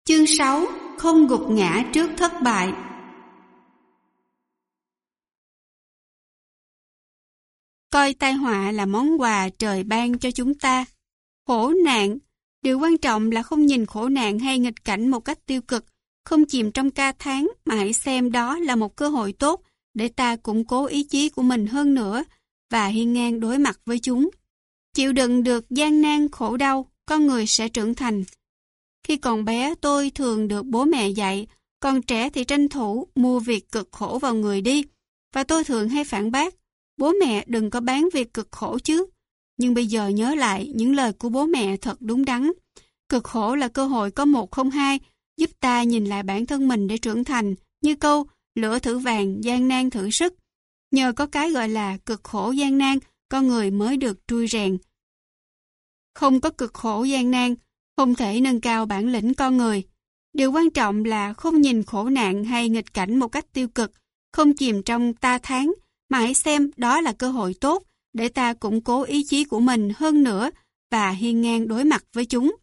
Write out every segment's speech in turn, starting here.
Chương 6. Không gục ngã trước thất bại. Coi tai họa là món quà trời ban cho chúng ta. Khổ nạn, điều quan trọng là không nhìn khổ nạn hay nghịch cảnh một cách tiêu cực, không chìm trong ca thán mà hãy xem đó là một cơ hội tốt để ta củng cố ý chí của mình hơn nữa và hiên ngang đối mặt với chúng. Chịu đựng được gian nan khổ đau, con người sẽ trưởng thành. Khi còn bé tôi thường được bố mẹ dạy, còn trẻ thì tranh thủ mua việc cực khổ vào người đi. Và tôi thường hay phản bác, bố mẹ đừng có bán việc cực khổ chứ. Nhưng bây giờ nhớ lại những lời của bố mẹ thật đúng đắn. Cực khổ là cơ hội có một không hai, giúp ta nhìn lại bản thân mình để trưởng thành, như câu lửa thử vàng, gian nan thử sức. Nhờ có cái gọi là cực khổ gian nan, con người mới được trui rèn. Không có cực khổ gian nan, không thể nâng cao bản lĩnh con người. Điều quan trọng là không nhìn khổ nạn hay nghịch cảnh một cách tiêu cực, không chìm trong ta thán, mà hãy xem đó là cơ hội tốt để ta củng cố ý chí của mình hơn nữa và hiên ngang đối mặt với chúng.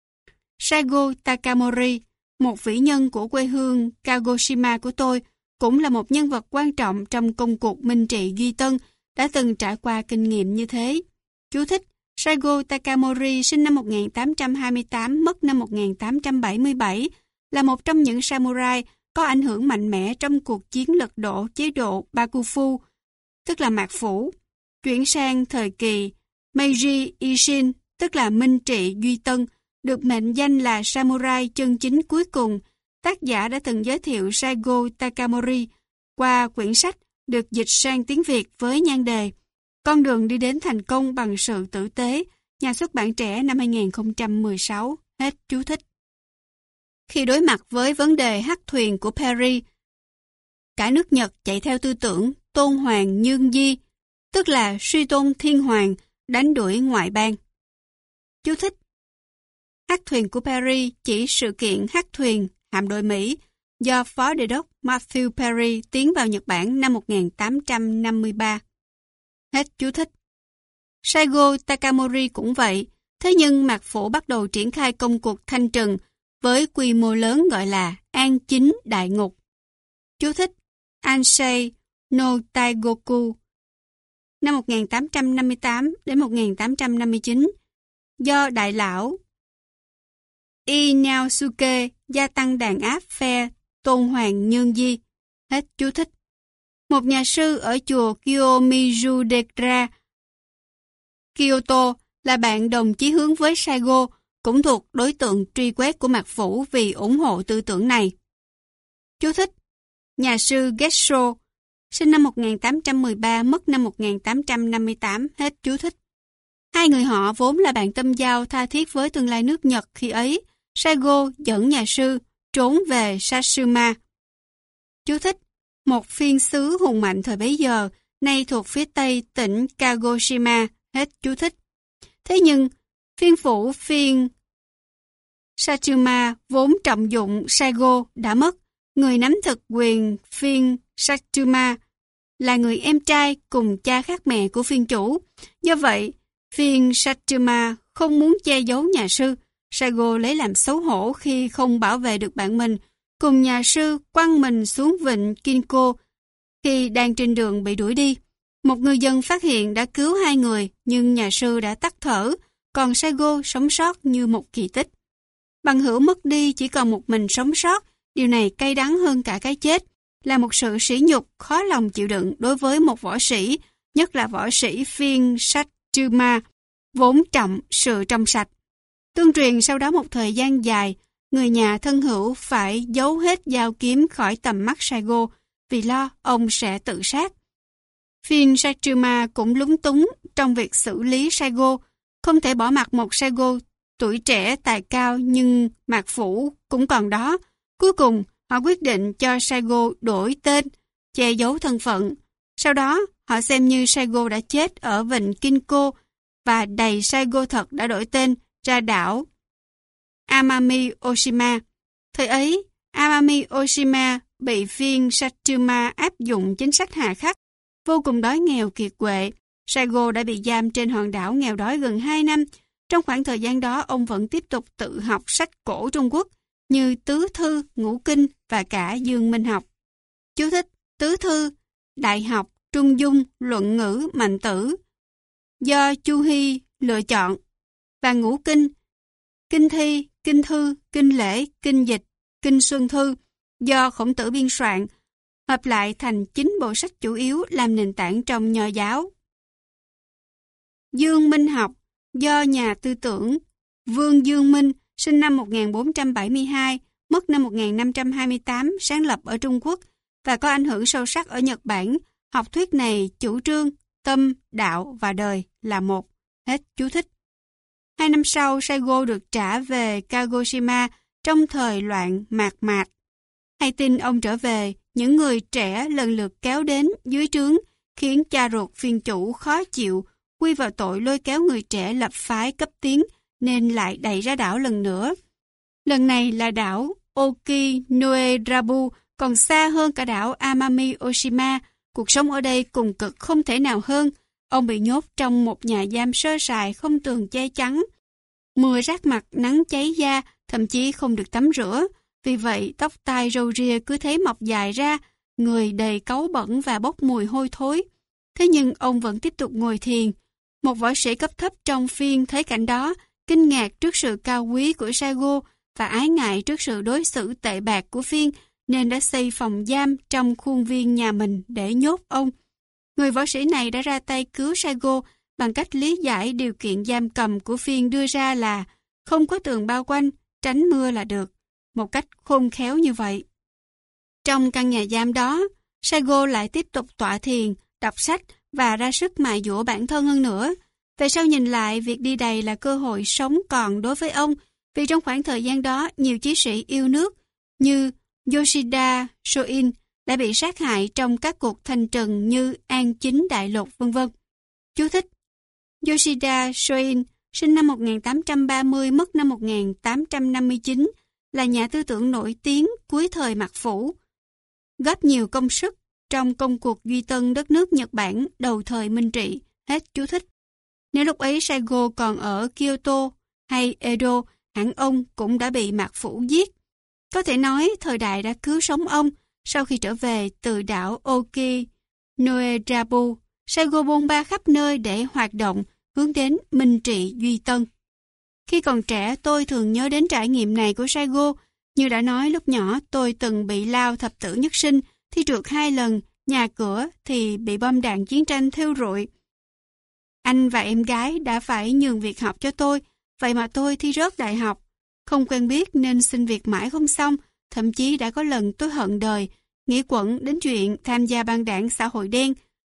Saigo Takamori, một vĩ nhân của quê hương Kagoshima của tôi, cũng là một nhân vật quan trọng trong công cuộc minh trị Duy Tân, đã từng trải qua kinh nghiệm như thế. Chú thích: Saigo Takamori sinh năm 1828, mất năm 1877, là một trong những samurai có ảnh hưởng mạnh mẽ trong cuộc chiến lật đổ chế độ Bakufu, tức là mạc phủ, chuyển sang thời kỳ Meiji Ishin, tức là minh trị Duy Tân, được mệnh danh là samurai chân chính cuối cùng. Tác giả đã từng giới thiệu Saigo Takamori qua quyển sách được dịch sang tiếng Việt với nhan đề Con đường đi đến thành công bằng sự tử tế, nhà xuất bản Trẻ năm 2016. Hết chú thích. Khi đối mặt với vấn đề hắc thuyền của Perry, cả nước Nhật chạy theo tư tưởng tôn hoàng nhương di, tức là suy tôn thiên hoàng, đánh đuổi ngoại bang. Chú thích: hắc thuyền của Perry chỉ sự kiện hắc thuyền hạm đội Mỹ do Phó Đề đốc Matthew Perry tiến vào Nhật Bản năm 1853. Hết chú thích. Saigo Takamori cũng vậy, thế nhưng mạc phủ bắt đầu triển khai công cuộc thanh trừng với quy mô lớn gọi là An Chính Đại Ngục. Chú thích: Ansei no Taigoku năm 1858 đến 1859 do đại lão Inaosuke gia tăng đàn áp phe tôn hoàng nhương di. Hết chú thích. Một nhà sư ở chùa Kiyomizu-dera, Kyoto, là bạn đồng chí hướng với Saigo, cũng thuộc đối tượng truy quét của mạc phủ vì ủng hộ tư tưởng này. Chú thích: nhà sư Getso, sinh năm 1813, mất năm 1858. Hết chú thích. Hai người họ vốn là bạn tâm giao tha thiết với tương lai nước Nhật khi ấy. Saigo dẫn nhà sư trốn về Satsuma. Chú thích: một phiên xứ hùng mạnh thời bấy giờ, nay thuộc phía tây tỉnh Kagoshima. Hết chú thích. Thế nhưng, phiên phủ phiên Satsuma vốn trọng dụng Saigo đã mất. Người nắm thực quyền phiên Satsuma là người em trai cùng cha khác mẹ của phiên chủ. Do vậy, phiên Satsuma không muốn che giấu nhà sư. Saigo lấy làm xấu hổ khi không bảo vệ được bạn mình, cùng nhà sư quăng mình xuống vịnh Kinko khi đang trên đường bị đuổi đi. Một người dân phát hiện đã cứu hai người, nhưng nhà sư đã tắt thở, còn Saigo sống sót như một kỳ tích. Bằng hữu mất đi chỉ còn một mình sống sót, điều này cay đắng hơn cả cái chết, là một sự sỉ nhục khó lòng chịu đựng đối với một võ sĩ, nhất là võ sĩ phiên Satsuma, vốn trọng sự trong sạch. Tương truyền sau đó một thời gian dài, người nhà thân hữu phải giấu hết dao kiếm khỏi tầm mắt Saigo vì lo ông sẽ tự sát. Phiên Satsuma cũng lúng túng trong việc xử lý Saigo, không thể bỏ mặc một Saigo tuổi trẻ tài cao nhưng mạc phủ cũng còn đó. Cuối cùng, họ quyết định cho Saigo đổi tên, che giấu thân phận. Sau đó, họ xem như Saigo đã chết ở vịnh Kinko và đầy Saigo thật đã đổi tên ra đảo Amami Oshima. Thời ấy, Amami Oshima bị phiên Satsuma áp dụng chính sách hà khắc, vô cùng đói nghèo kiệt quệ. Saigo đã bị giam trên hòn đảo nghèo đói gần 2 năm. Trong khoảng thời gian đó, ông vẫn tiếp tục tự học sách cổ Trung Quốc. như tứ thư, ngũ kinh và cả dương minh học. Chú thích: tứ thư, đại học, trung dung, luận ngữ, mạnh tử, do Chu Hy lựa chọn, và ngũ kinh, kinh thi, kinh thư, kinh lễ, kinh dịch, kinh xuân thư, do Khổng Tử biên soạn, hợp lại thành 9 bộ sách chủ yếu làm nền tảng trong Nho giáo. Dương minh học, do nhà tư tưởng Vương Dương Minh, sinh năm 1472, mất năm 1528, sáng lập ở Trung Quốc và có ảnh hưởng sâu sắc ở Nhật Bản. Học thuyết này chủ trương tâm, đạo và đời là một. Hết chú thích. 2 năm sau, Saigo được trả về Kagoshima trong thời loạn mạt mạt. Hay tin ông trở về, những người trẻ lần lượt kéo đến dưới trướng, khiến cha ruột phiên chủ khó chịu, quy vào tội lôi kéo người trẻ lập phái cấp tiến, nên lại đẩy ra đảo lần nữa. Lần này là đảo Okinoerabu, còn xa hơn cả đảo Amami Oshima. Cuộc sống ở đây cùng cực không thể nào hơn. Ông bị nhốt trong một nhà giam sơ sài không tường che chắn. Mưa rát mặt, nắng cháy da, thậm chí không được tắm rửa. Vì vậy, tóc tai râu ria cứ thế mọc dài ra, người đầy cáu bẩn và bốc mùi hôi thối. Thế nhưng ông vẫn tiếp tục ngồi thiền. Một võ sĩ cấp thấp trong phiên thấy cảnh đó, kinh ngạc trước sự cao quý của Saigo và ái ngại trước sự đối xử tệ bạc của phiên, nên đã xây phòng giam trong khuôn viên nhà mình để nhốt ông. Người võ sĩ này đã ra tay cứu Saigo bằng cách lý giải điều kiện giam cầm của phiên đưa ra là không có tường bao quanh, tránh mưa là được. Một cách khôn khéo như vậy. Trong căn nhà giam đó, Saigo lại tiếp tục tọa thiền, đọc sách và ra sức mài dũa bản thân hơn nữa. Về sau nhìn lại, việc đi đầy là cơ hội sống còn đối với ông, vì trong khoảng thời gian đó, nhiều chí sĩ yêu nước như Yoshida Shoin đã bị sát hại trong các cuộc thanh trừng như An Chính Đại Lục, v.v. Chú thích: Yoshida Shoin, sinh năm 1830, mất năm 1859, là nhà tư tưởng nổi tiếng cuối thời Mạc Phủ, góp nhiều công sức trong công cuộc duy tân đất nước Nhật Bản đầu thời Minh Trị. Hết chú thích. Nếu lúc ấy Saigo còn ở Kyoto hay Edo, hẳn ông cũng đã bị Mạc Phủ giết. Có thể nói thời đại đã cứu sống ông. Sau khi trở về từ đảo Okinoerabu, Saigo bôn ba khắp nơi để hoạt động hướng đến Minh Trị duy tân. Khi còn trẻ, tôi thường nhớ đến trải nghiệm này của Saigo. Như đã nói lúc nhỏ, tôi từng bị lao thập tử nhất sinh, thi trượt 2 lần, nhà cửa thì bị bom đạn chiến tranh thiêu rụi. Anh và em gái đã phải nhường việc học cho tôi, vậy mà tôi thi rớt đại học. Không quen biết nên xin việc mãi không xong, thậm chí đã có lần tôi hận đời, nghĩ quẩn đến chuyện tham gia băng đảng xã hội đen.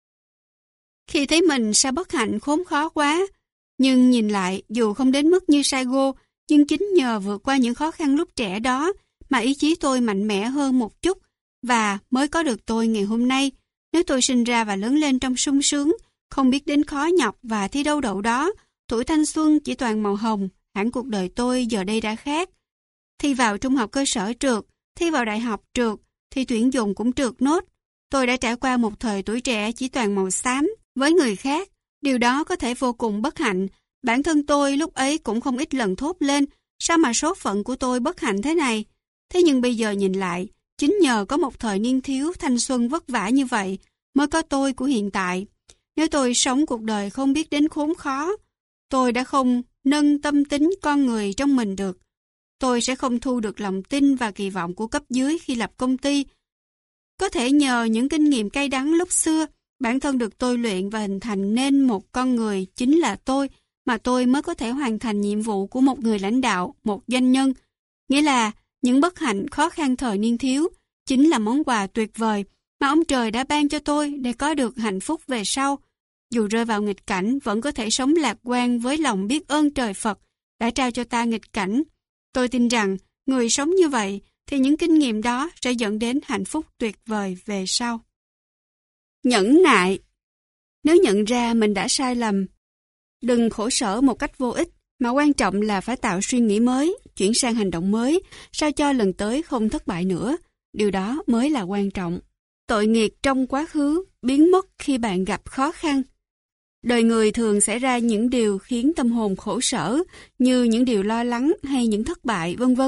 Khi thấy mình sao bất hạnh khốn khó quá, nhưng nhìn lại, dù không đến mức như Saigo, nhưng chính nhờ vượt qua những khó khăn lúc trẻ đó mà ý chí tôi mạnh mẽ hơn một chút và mới có được tôi ngày hôm nay. Nếu tôi sinh ra và lớn lên trong sung sướng, không biết đến khó nhọc và thi đâu đậu đó, tuổi thanh xuân chỉ toàn màu hồng, hẳn cuộc đời tôi giờ đây đã khác. Thi vào trung học cơ sở trượt, thi vào đại học trượt, thi tuyển dụng cũng trượt nốt. Tôi đã trải qua một thời tuổi trẻ chỉ toàn màu xám. Với người khác, điều đó có thể vô cùng bất hạnh. Bản thân tôi lúc ấy cũng không ít lần thốt lên, sao mà số phận của tôi bất hạnh thế này. Thế nhưng bây giờ nhìn lại, chính nhờ có một thời niên thiếu thanh xuân vất vả như vậy, mới có tôi của hiện tại. Nếu tôi sống cuộc đời không biết đến khốn khó, tôi đã không nâng tâm tính con người trong mình được. Tôi sẽ không thu được lòng tin và kỳ vọng của cấp dưới khi lập công ty. Có thể nhờ những kinh nghiệm cay đắng lúc xưa, bản thân được tôi luyện và hình thành nên một con người chính là tôi, mà tôi mới có thể hoàn thành nhiệm vụ của một người lãnh đạo, một doanh nhân. Nghĩa là những bất hạnh khó khăn thời niên thiếu chính là món quà tuyệt vời mà ông trời đã ban cho tôi để có được hạnh phúc về sau. Dù rơi vào nghịch cảnh vẫn có thể sống lạc quan với lòng biết ơn trời Phật đã trao cho ta nghịch cảnh. Tôi tin rằng người sống như vậy thì những kinh nghiệm đó sẽ dẫn đến hạnh phúc tuyệt vời về sau. Nhẫn nại. Nếu nhận ra mình đã sai lầm, đừng khổ sở một cách vô ích, mà quan trọng là phải tạo suy nghĩ mới, chuyển sang hành động mới, sao cho lần tới không thất bại nữa. Điều đó mới là quan trọng. Tội nghiệp trong quá khứ biến mất khi bạn gặp khó khăn. Đời người thường xảy ra những điều khiến tâm hồn khổ sở, như những điều lo lắng hay những thất bại, v.v.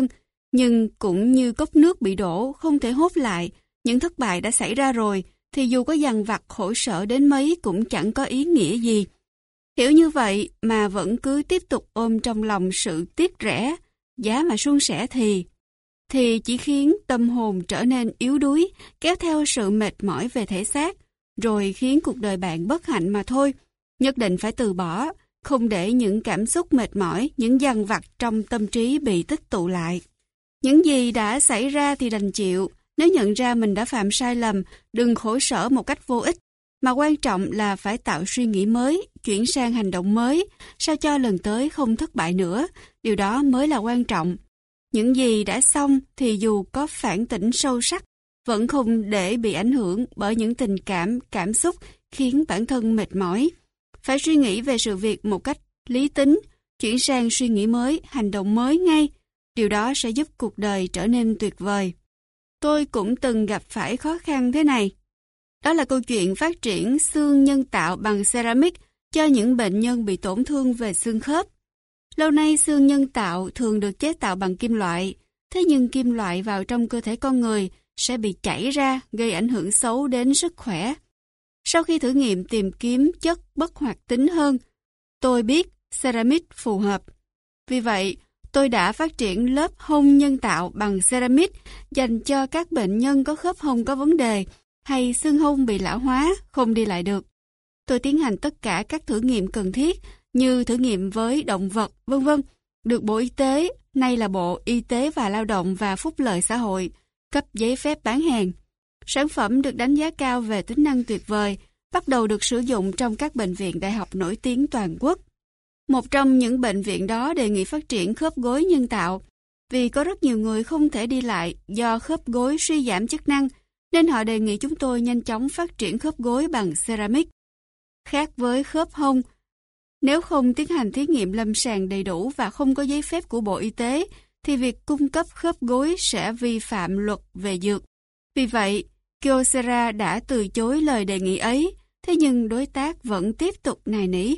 Nhưng cũng như cốc nước bị đổ, không thể hốt lại, những thất bại đã xảy ra rồi, thì dù có dằn vặt khổ sở đến mấy cũng chẳng có ý nghĩa gì. Hiểu như vậy mà vẫn cứ tiếp tục ôm trong lòng sự tiếc rẻ, giá mà suôn sẻ thì chỉ khiến tâm hồn trở nên yếu đuối, kéo theo sự mệt mỏi về thể xác, rồi khiến cuộc đời bạn bất hạnh mà thôi. Nhất định phải từ bỏ, không để những cảm xúc mệt mỏi, những dằn vặt trong tâm trí bị tích tụ lại. Những gì đã xảy ra thì đành chịu, nếu nhận ra mình đã phạm sai lầm, đừng khổ sở một cách vô ích, mà quan trọng là phải tạo suy nghĩ mới, chuyển sang hành động mới, sao cho lần tới không thất bại nữa, điều đó mới là quan trọng. Những gì đã xong thì dù có phản tỉnh sâu sắc, vẫn không để bị ảnh hưởng bởi những tình cảm, cảm xúc khiến bản thân mệt mỏi. Phải suy nghĩ về sự việc một cách lý tính, chuyển sang suy nghĩ mới, hành động mới ngay. Điều đó sẽ giúp cuộc đời trở nên tuyệt vời. Tôi cũng từng gặp phải khó khăn thế này. Đó là câu chuyện phát triển xương nhân tạo bằng ceramic cho những bệnh nhân bị tổn thương về xương khớp. Lâu nay xương nhân tạo thường được chế tạo bằng kim loại, thế nhưng kim loại vào trong cơ thể con người sẽ bị chảy ra, gây ảnh hưởng xấu đến sức khỏe. Sau khi thử nghiệm tìm kiếm chất bất hoạt tính hơn, tôi biết ceramic phù hợp. Vì vậy, tôi đã phát triển lớp hông nhân tạo bằng ceramic dành cho các bệnh nhân có khớp hông có vấn đề hay xương hông bị lão hóa, không đi lại được. Tôi tiến hành tất cả các thử nghiệm cần thiết như thử nghiệm với động vật, v.v. được Bộ Y tế, nay là Bộ Y tế và Lao động và Phúc lợi xã hội, cấp giấy phép bán hàng. Sản phẩm được đánh giá cao về tính năng tuyệt vời, bắt đầu được sử dụng trong các bệnh viện đại học nổi tiếng toàn quốc. Một trong những bệnh viện đó đề nghị phát triển khớp gối nhân tạo, vì có rất nhiều người không thể đi lại do khớp gối suy giảm chức năng, nên họ đề nghị chúng tôi nhanh chóng phát triển khớp gối bằng ceramic. Khác với khớp hông, nếu không tiến hành thí nghiệm lâm sàng đầy đủ và không có giấy phép của Bộ Y tế, thì việc cung cấp khớp gối sẽ vi phạm luật về dược. Vì vậy, Kyocera đã từ chối lời đề nghị ấy, thế nhưng đối tác vẫn tiếp tục nài nỉ.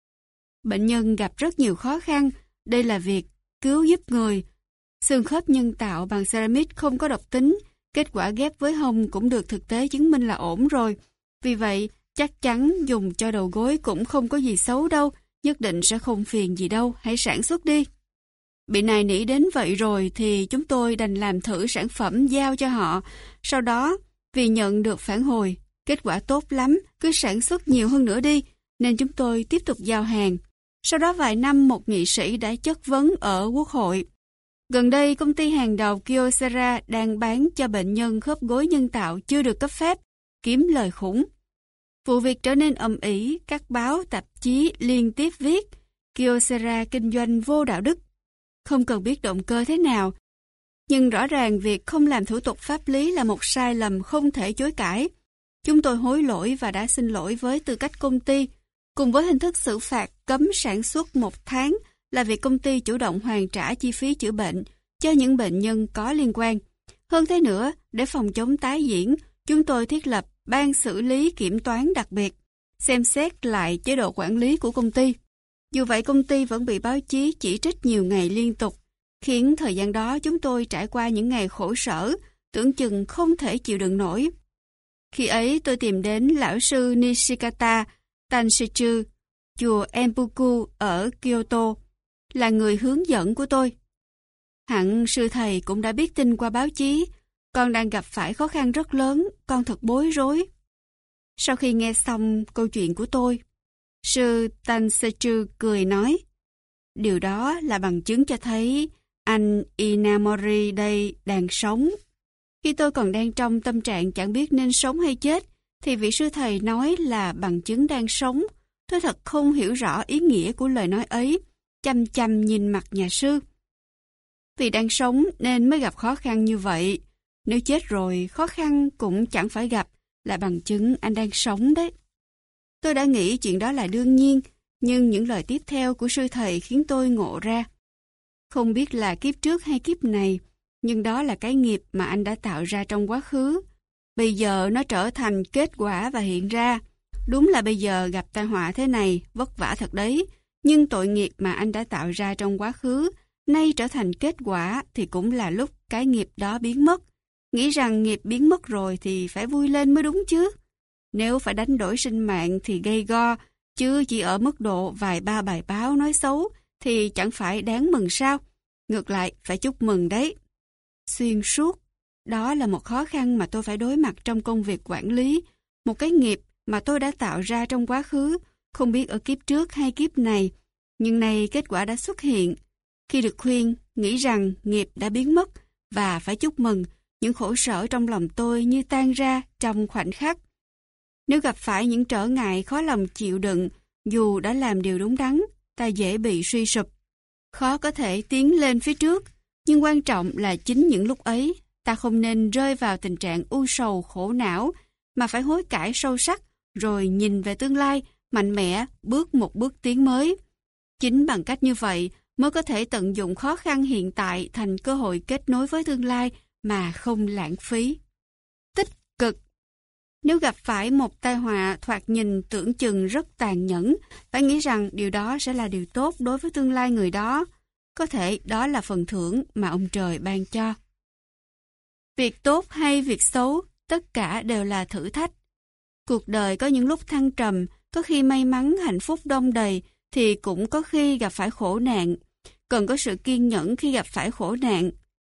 Bệnh nhân gặp rất nhiều khó khăn, đây là việc cứu giúp người. Xương khớp nhân tạo bằng ceramic không có độc tính, kết quả ghép với hông cũng được thực tế chứng minh là ổn rồi. Vì vậy, chắc chắn dùng cho đầu gối cũng không có gì xấu đâu, nhất định sẽ không phiền gì đâu, hãy sản xuất đi. Bị nài nỉ đến vậy rồi thì chúng tôi đành làm thử sản phẩm giao cho họ. Sau đó, vì nhận được phản hồi, kết quả tốt lắm, cứ sản xuất nhiều hơn nữa đi, nên chúng tôi tiếp tục giao hàng. Sau đó vài năm một nghị sĩ đã chất vấn ở Quốc hội. Gần đây, công ty hàng đầu Kyocera đang bán cho bệnh nhân khớp gối nhân tạo chưa được cấp phép, kiếm lời khủng. Vụ việc trở nên ầm ĩ, các báo, tạp chí liên tiếp viết Kyocera kinh doanh vô đạo đức. Không cần biết động cơ thế nào, nhưng rõ ràng việc không làm thủ tục pháp lý là một sai lầm không thể chối cãi. Chúng tôi hối lỗi và đã xin lỗi với tư cách công ty, cùng với hình thức xử phạt cấm sản xuất 1 tháng là việc công ty chủ động hoàn trả chi phí chữa bệnh cho những bệnh nhân có liên quan. Hơn thế nữa, để phòng chống tái diễn, chúng tôi thiết lập ban xử lý kiểm toán đặc biệt, xem xét lại chế độ quản lý của công ty. Dù vậy, công ty vẫn bị báo chí chỉ trích nhiều ngày liên tục, khiến thời gian đó chúng tôi trải qua những ngày khổ sở, tưởng chừng không thể chịu đựng nổi. Khi ấy, tôi tìm đến lão sư Nishikata Tanshichu, chùa Empuku ở Kyoto, là người hướng dẫn của tôi. Hẳn sư thầy cũng đã biết tin qua báo chí, con đang gặp phải khó khăn rất lớn, con thật bối rối. Sau khi nghe xong câu chuyện của tôi, sư Tanshichu cười nói, điều đó là bằng chứng cho thấy anh Inamori đây đang sống. Khi tôi còn đang trong tâm trạng chẳng biết nên sống hay chết, thì vị sư thầy nói là bằng chứng đang sống. Tôi thật không hiểu rõ ý nghĩa của lời nói ấy, chăm chăm nhìn mặt nhà sư. Vì đang sống nên mới gặp khó khăn như vậy. Nếu chết rồi, khó khăn cũng chẳng phải gặp, là bằng chứng anh đang sống đấy. Tôi đã nghĩ chuyện đó là đương nhiên, nhưng những lời tiếp theo của sư thầy khiến tôi ngộ ra. Không biết là kiếp trước hay kiếp này, nhưng đó là cái nghiệp mà anh đã tạo ra trong quá khứ. Bây giờ nó trở thành kết quả và hiện ra. Đúng là bây giờ gặp tai họa thế này, vất vả thật đấy. Nhưng tội nghiệp mà anh đã tạo ra trong quá khứ nay trở thành kết quả thì cũng là lúc cái nghiệp đó biến mất. Nghĩ rằng nghiệp biến mất rồi thì phải vui lên mới đúng chứ. Nếu phải đánh đổi sinh mạng thì gay go, chứ chỉ ở mức độ vài ba bài báo nói xấu thì chẳng phải đáng mừng sao. Ngược lại, phải chúc mừng đấy. Xuyên suốt, đó là một khó khăn mà tôi phải đối mặt trong công việc quản lý. Một cái nghiệp mà tôi đã tạo ra trong quá khứ, không biết ở kiếp trước hay kiếp này. Nhưng nay kết quả đã xuất hiện. Khi được khuyên, nghĩ rằng nghiệp đã biến mất và phải chúc mừng, những khổ sở trong lòng tôi như tan ra trong khoảnh khắc. Nếu gặp phải những trở ngại khó lòng chịu đựng, dù đã làm điều đúng đắn, ta dễ bị suy sụp. Khó có thể tiến lên phía trước, nhưng quan trọng là chính những lúc ấy, ta không nên rơi vào tình trạng u sầu khổ não, mà phải hối cải sâu sắc, rồi nhìn về tương lai, mạnh mẽ, bước một bước tiến mới. Chính bằng cách như vậy mới có thể tận dụng khó khăn hiện tại thành cơ hội kết nối với tương lai mà không lãng phí. Tích cực. Nếu gặp phải một tai họa thoạt nhìn tưởng chừng rất tàn nhẫn, phải nghĩ rằng điều đó sẽ là điều tốt đối với tương lai người đó. Có thể đó là phần thưởng mà ông trời ban cho. Việc tốt hay việc xấu, tất cả đều là thử thách. Cuộc đời có những lúc thăng trầm, có khi may mắn hạnh phúc đong đầy, thì cũng có khi gặp phải khổ nạn. Cần có sự kiên nhẫn khi gặp phải khổ nạn.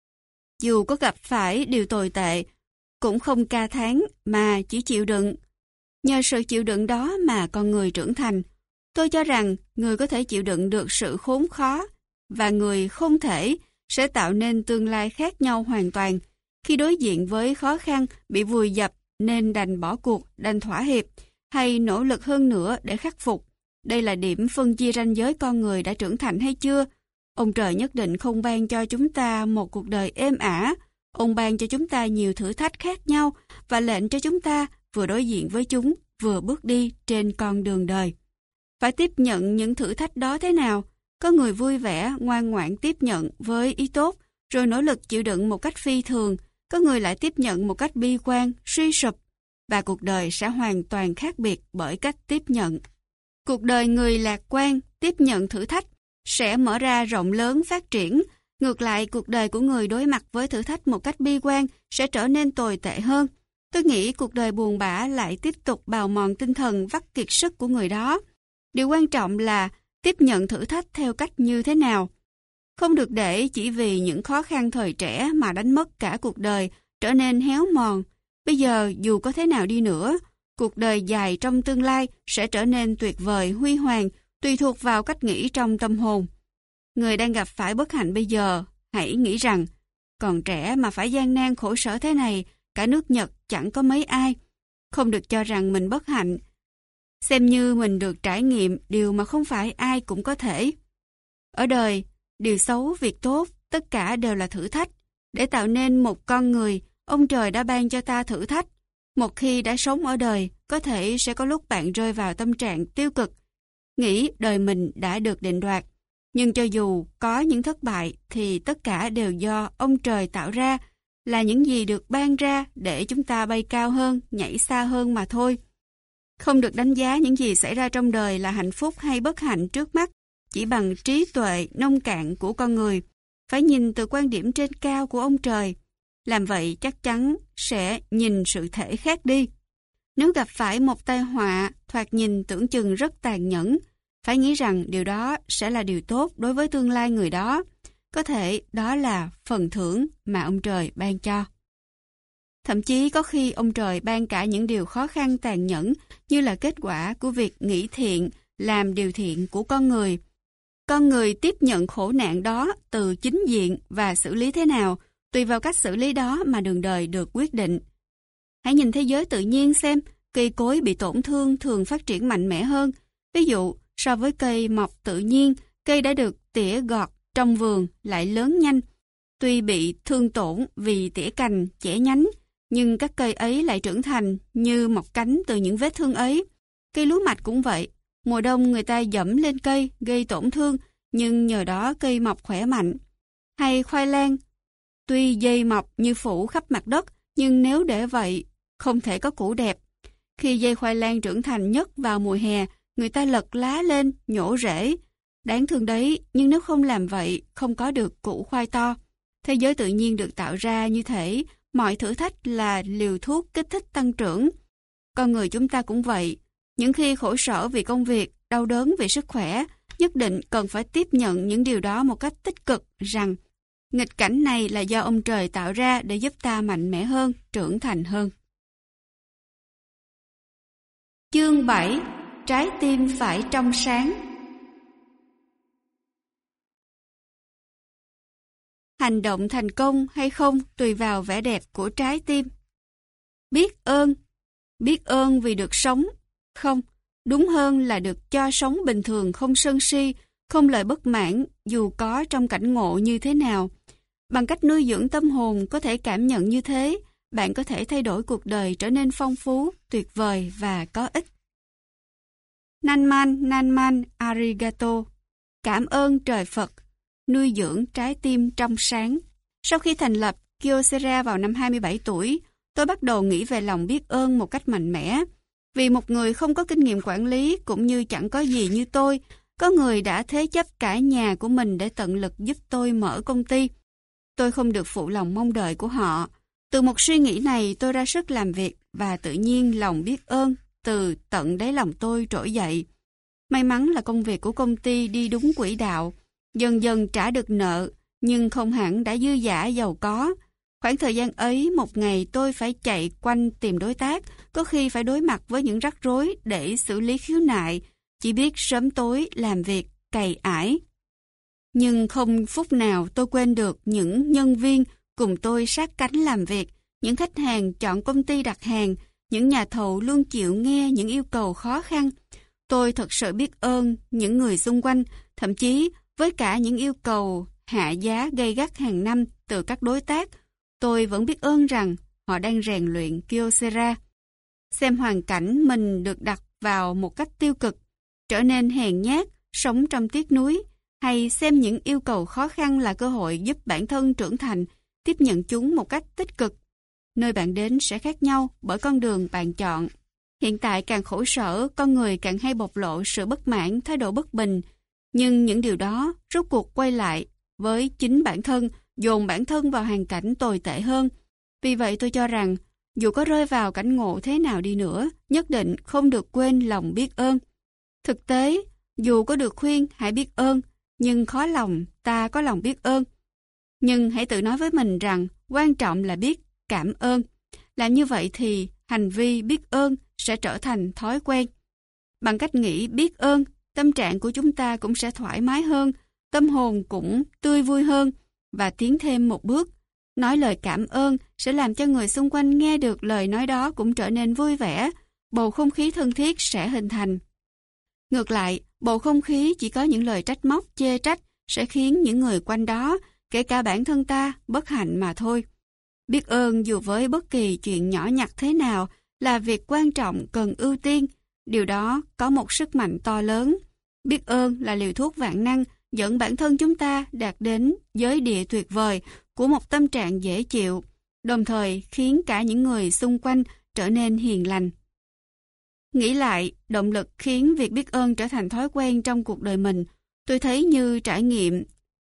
Dù có gặp phải điều tồi tệ, cũng không ca thán mà chỉ chịu đựng. Nhờ sự chịu đựng đó mà con người trưởng thành. Tôi cho rằng người có thể chịu đựng được sự khốn khó và người không thể sẽ tạo nên tương lai khác nhau hoàn toàn. Khi đối diện với khó khăn bị vùi dập nên đành bỏ cuộc, đành thỏa hiệp hay nỗ lực hơn nữa để khắc phục. Đây là điểm phân chia ranh giới con người đã trưởng thành hay chưa. Ông trời nhất định không ban cho chúng ta một cuộc đời êm ả. Ông ban cho chúng ta nhiều thử thách khác nhau và lệnh cho chúng ta vừa đối diện với chúng, vừa bước đi trên con đường đời. Phải tiếp nhận những thử thách đó thế nào? Có người vui vẻ, ngoan ngoãn tiếp nhận với ý tốt, rồi nỗ lực chịu đựng một cách phi thường. Có người lại tiếp nhận một cách bi quan, suy sụp. Và cuộc đời sẽ hoàn toàn khác biệt bởi cách tiếp nhận. Cuộc đời người lạc quan, tiếp nhận thử thách, sẽ mở ra rộng lớn phát triển. Ngược lại, cuộc đời của người đối mặt với thử thách một cách bi quan sẽ trở nên tồi tệ hơn. Tôi nghĩ cuộc đời buồn bã lại tiếp tục bào mòn tinh thần vắt kiệt sức của người đó. Điều quan trọng là tiếp nhận thử thách theo cách như thế nào. Không được để chỉ vì những khó khăn thời trẻ mà đánh mất cả cuộc đời, trở nên héo mòn. Bây giờ dù có thế nào đi nữa, cuộc đời dài trong tương lai sẽ trở nên tuyệt vời, huy hoàng, tùy thuộc vào cách nghĩ trong tâm hồn. Người đang gặp phải bất hạnh bây giờ, hãy nghĩ rằng, còn trẻ mà phải gian nan khổ sở thế này, cả nước Nhật chẳng có mấy ai. Không được cho rằng mình bất hạnh. Xem như mình được trải nghiệm điều mà không phải ai cũng có thể. Ở đời, điều xấu, việc tốt, tất cả đều là thử thách. Để tạo nên một con người, ông trời đã ban cho ta thử thách. Một khi đã sống ở đời, có thể sẽ có lúc bạn rơi vào tâm trạng tiêu cực, nghĩ đời mình đã được định đoạt. Nhưng cho dù có những thất bại thì tất cả đều do ông trời tạo ra, là những gì được ban ra để chúng ta bay cao hơn, nhảy xa hơn mà thôi. Không được đánh giá những gì xảy ra trong đời là hạnh phúc hay bất hạnh trước mắt, chỉ bằng trí tuệ nông cạn của con người. Phải nhìn từ quan điểm trên cao của ông trời. Làm vậy chắc chắn sẽ nhìn sự thể khác đi. Nếu gặp phải một tai họa thoạt nhìn tưởng chừng rất tàn nhẫn, phải nghĩ rằng điều đó sẽ là điều tốt đối với tương lai người đó. Có thể đó là phần thưởng mà ông trời ban cho. Thậm chí có khi ông trời ban cả những điều khó khăn tàn nhẫn như là kết quả của việc nghĩ thiện, làm điều thiện của con người. Con người tiếp nhận khổ nạn đó từ chính diện và xử lý thế nào, tùy vào cách xử lý đó mà đường đời được quyết định. Hãy nhìn thế giới tự nhiên xem, cây cối bị tổn thương thường phát triển mạnh mẽ hơn. Ví dụ, so với cây mọc tự nhiên, cây đã được tỉa gọt trong vườn lại lớn nhanh. Tuy bị thương tổn vì tỉa cành, chẻ nhánh, nhưng các cây ấy lại trưởng thành như mọc cánh từ những vết thương ấy. Cây lúa mạch cũng vậy. Mùa đông người ta dẫm lên cây gây tổn thương, nhưng nhờ đó cây mọc khỏe mạnh. Hay khoai lang, tuy dây mọc như phủ khắp mặt đất, nhưng nếu để vậy, không thể có củ đẹp. Khi dây khoai lang trưởng thành nhất vào mùa hè, người ta lật lá lên, nhổ rễ. Đáng thương đấy, nhưng nếu không làm vậy, không có được củ khoai to. Thế giới tự nhiên được tạo ra như thể mọi thử thách là liều thuốc kích thích tăng trưởng. Con người chúng ta cũng vậy. Những khi khổ sở vì công việc, đau đớn vì sức khỏe, nhất định cần phải tiếp nhận những điều đó một cách tích cực, rằng nghịch cảnh này là do ông trời tạo ra để giúp ta mạnh mẽ hơn, trưởng thành hơn. Chương 7. Trái tim phải trong sáng. Hành động thành công hay không tùy vào vẻ đẹp của trái tim. Biết ơn vì được sống. Không, đúng hơn là được cho sống bình thường, không sân si, không lời bất mãn dù có trong cảnh ngộ như thế nào. Bằng cách nuôi dưỡng tâm hồn có thể cảm nhận như thế, bạn có thể thay đổi cuộc đời trở nên phong phú, tuyệt vời và có ích. Nanman arigato. Cảm ơn trời Phật. Nuôi dưỡng trái tim trong sáng. Sau khi thành lập Kyocera vào năm 27 tuổi, tôi bắt đầu nghĩ về lòng biết ơn một cách mạnh mẽ. Vì một người không có kinh nghiệm quản lý cũng như chẳng có gì như tôi, có người đã thế chấp cả nhà của mình để tận lực giúp tôi mở công ty. Tôi không được phụ lòng mong đợi của họ. Từ một suy nghĩ này tôi ra sức làm việc và tự nhiên lòng biết ơn từ tận đáy lòng tôi trỗi dậy. May mắn là công việc của công ty đi đúng quỹ đạo, dần dần trả được nợ, nhưng không hẳn đã dư dả giàu có. Khoảng thời gian ấy, một ngày tôi phải chạy quanh tìm đối tác, có khi phải đối mặt với những rắc rối để xử lý khiếu nại, chỉ biết sớm tối làm việc, cày ải. Nhưng không phút nào tôi quên được những nhân viên cùng tôi sát cánh làm việc, những khách hàng chọn công ty đặt hàng, những nhà thầu luôn chịu nghe những yêu cầu khó khăn. Tôi thật sự biết ơn những người xung quanh, thậm chí với cả những yêu cầu hạ giá gay gắt hàng năm từ các đối tác, tôi vẫn biết ơn rằng họ đang rèn luyện Kyocera. Xem hoàn cảnh mình được đặt vào một cách tiêu cực, trở nên hèn nhát, sống trong tiếc nuối, hay xem những yêu cầu khó khăn là cơ hội giúp bản thân trưởng thành, tiếp nhận chúng một cách tích cực. Nơi bạn đến sẽ khác nhau bởi con đường bạn chọn. Hiện tại càng khổ sở, con người càng hay bộc lộ sự bất mãn, thái độ bất bình. Nhưng những điều đó rốt cuộc quay lại với chính bản thân, dồn bản thân vào hoàn cảnh tồi tệ hơn. Vì vậy tôi cho rằng, dù có rơi vào cảnh ngộ thế nào đi nữa, nhất định không được quên lòng biết ơn. Thực tế, dù có được khuyên hãy biết ơn, nhưng khó lòng ta có lòng biết ơn. Nhưng hãy tự nói với mình rằng quan trọng là biết cảm ơn. Làm như vậy thì hành vi biết ơn sẽ trở thành thói quen. Bằng cách nghĩ biết ơn, tâm trạng của chúng ta cũng sẽ thoải mái hơn, tâm hồn cũng tươi vui hơn và tiến thêm một bước. Nói lời cảm ơn sẽ làm cho người xung quanh nghe được lời nói đó cũng trở nên vui vẻ, bầu không khí thân thiết sẽ hình thành. Ngược lại, bầu không khí chỉ có những lời trách móc, chê trách sẽ khiến những người quanh đó, kể cả bản thân ta, bất hạnh mà thôi. Biết ơn dù với bất kỳ chuyện nhỏ nhặt thế nào là việc quan trọng cần ưu tiên. Điều đó có một sức mạnh to lớn. Biết ơn là liều thuốc vạn năng dẫn bản thân chúng ta đạt đến giới địa tuyệt vời của một tâm trạng dễ chịu, đồng thời khiến cả những người xung quanh trở nên hiền lành. Nghĩ lại, động lực khiến việc biết ơn trở thành thói quen trong cuộc đời mình, tôi thấy như trải nghiệm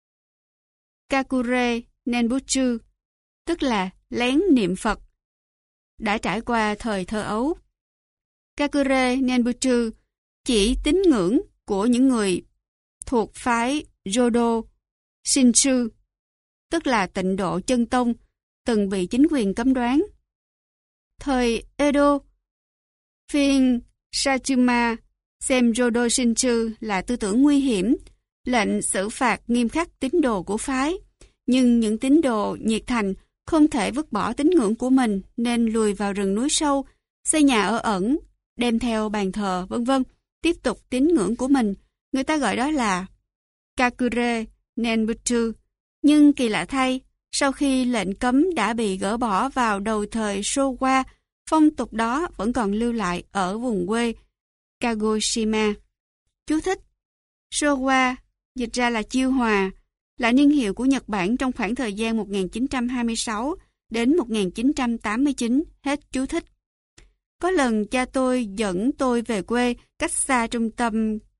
Kakure Nenbutsu, tức là lén niệm Phật, đã trải qua thời thơ ấu. Kakure Nenbutsu chỉ tín ngưỡng của những người thuộc phái Jodo Shinshu, tức là tịnh độ chân tông, từng bị chính quyền cấm đoán. Thời Edo, phiên Satsuma xem Jodo Shinshu là tư tưởng nguy hiểm, lệnh xử phạt nghiêm khắc tín đồ của phái. Nhưng những tín đồ nhiệt thành không thể vứt bỏ tín ngưỡng của mình nên lùi vào rừng núi sâu, xây nhà ở ẩn, đem theo bàn thờ, vân vân, tiếp tục tín ngưỡng của mình. Người ta gọi đó là Kakure Nenbutsu. Nhưng kỳ lạ thay, sau khi lệnh cấm đã bị gỡ bỏ vào đầu thời Showa, phong tục đó vẫn còn lưu lại ở vùng quê Kagoshima. Chú thích: Showa dịch ra là chiêu hòa, là niên hiệu của Nhật Bản trong khoảng thời gian 1926 đến 1989, hết chú thích. Có lần cha tôi dẫn tôi về quê cách xa trung tâm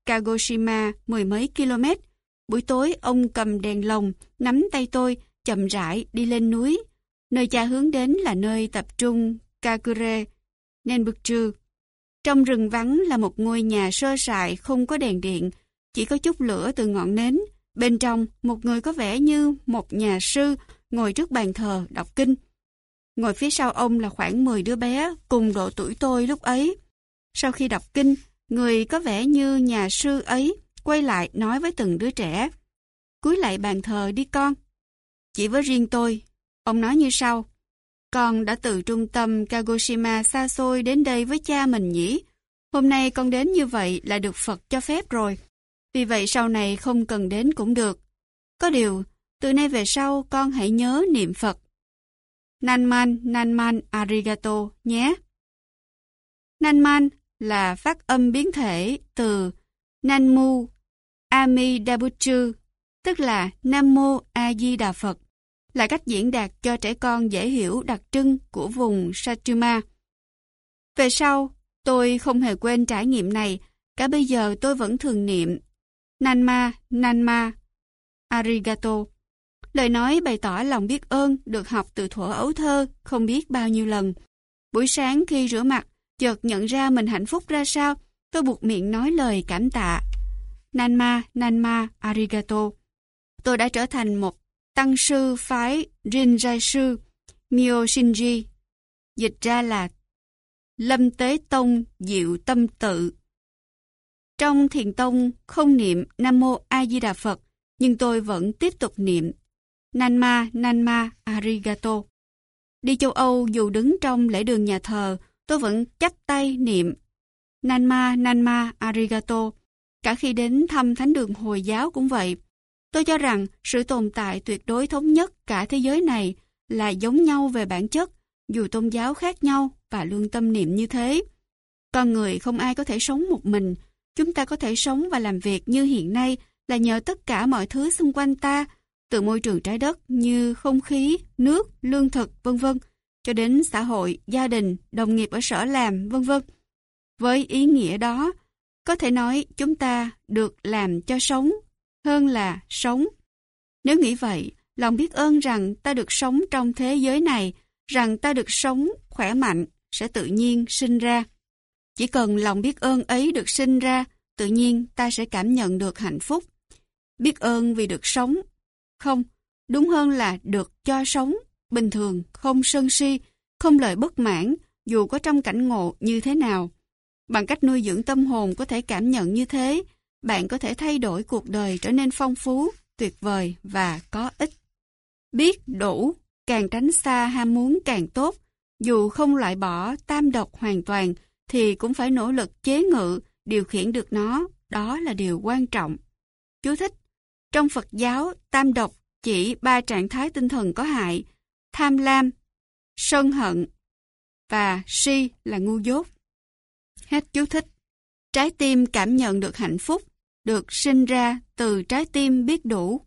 Kagoshima 10 mấy km. Buổi tối ông cầm đèn lồng, nắm tay tôi, chậm rãi đi lên núi. Nơi cha hướng đến là nơi tập trung Kakure, Nenbutsu. Trong rừng vắng là một ngôi nhà sơ sài không có đèn điện, chỉ có chút lửa từ ngọn nến. Bên trong, một người có vẻ như một nhà sư ngồi trước bàn thờ đọc kinh. Ngồi phía sau ông là khoảng 10 đứa bé cùng độ tuổi tôi lúc ấy. Sau khi đọc kinh, người có vẻ như nhà sư ấy quay lại nói với từng đứa trẻ: "Cúi lại bàn thờ đi con." Chỉ với riêng tôi, ông nói như sau: "Con đã từ trung tâm Kagoshima xa xôi đến đây với cha mình nhỉ? Hôm nay con đến như vậy là được Phật cho phép rồi. Vì vậy sau này không cần đến cũng được. Có điều, từ nay về sau con hãy nhớ niệm Phật. Nanman, Nanman, Arigato nhé." Nanman là phát âm biến thể từ Nanmu Amidabutsu, tức là Nam Mô A Di Đà Phật, là cách diễn đạt cho trẻ con dễ hiểu đặc trưng của vùng Satsuma. Về sau, tôi không hề quên trải nghiệm này, cả bây giờ tôi vẫn thường niệm Nanma, Nanma, Arigato. Lời nói bày tỏ lòng biết ơn được học từ thuở ấu thơ không biết bao nhiêu lần. Buổi sáng khi rửa mặt, chợt nhận ra mình hạnh phúc ra sao, tôi buộc miệng nói lời cảm tạ. Nanma, Nanma, Arigato. Tôi đã trở thành một tăng sư phái Rinzai-sư Myo Shinji, dịch ra là Lâm Tế Tông Diệu Tâm Tự. Trong thiền tông không niệm Nam Mô A Di Đà Phật, nhưng tôi vẫn tiếp tục niệm Nanma, Nanma, Arigato. Đi châu Âu dù đứng trong lễ đường nhà thờ, tôi vẫn chắp tay niệm Nanma, Nanma, Arigato. Cả khi đến thăm thánh đường Hồi giáo cũng vậy. Tôi cho rằng sự tồn tại tuyệt đối thống nhất cả thế giới này là giống nhau về bản chất, dù tôn giáo khác nhau và luôn tâm niệm như thế. Con người không ai có thể sống một mình. Chúng ta có thể sống và làm việc như hiện nay là nhờ tất cả mọi thứ xung quanh ta, từ môi trường trái đất như không khí, nước, lương thực, v.v. cho đến xã hội, gia đình, đồng nghiệp ở sở làm, v.v. Với ý nghĩa đó, có thể nói chúng ta được làm cho sống hơn là sống. Nếu nghĩ vậy, lòng biết ơn rằng ta được sống trong thế giới này, rằng ta được sống khỏe mạnh sẽ tự nhiên sinh ra. Chỉ cần lòng biết ơn ấy được sinh ra, tự nhiên ta sẽ cảm nhận được hạnh phúc. Biết ơn vì được sống. Không, đúng hơn là được cho sống, bình thường, không sân si, không lời bất mãn, dù có trong cảnh ngộ như thế nào. Bằng cách nuôi dưỡng tâm hồn có thể cảm nhận như thế, bạn có thể thay đổi cuộc đời trở nên phong phú, tuyệt vời và có ích. Biết đủ, càng tránh xa ham muốn càng tốt. Dù không loại bỏ tam độc hoàn toàn, thì cũng phải nỗ lực chế ngự, điều khiển được nó. Đó là điều quan trọng. Chú thích: trong Phật giáo, tam độc chỉ 3 trạng thái tinh thần có hại: tham lam, sân hận và si là ngu dốt. Hết chú thích. Trái tim cảm nhận được hạnh phúc, được sinh ra từ trái tim biết đủ.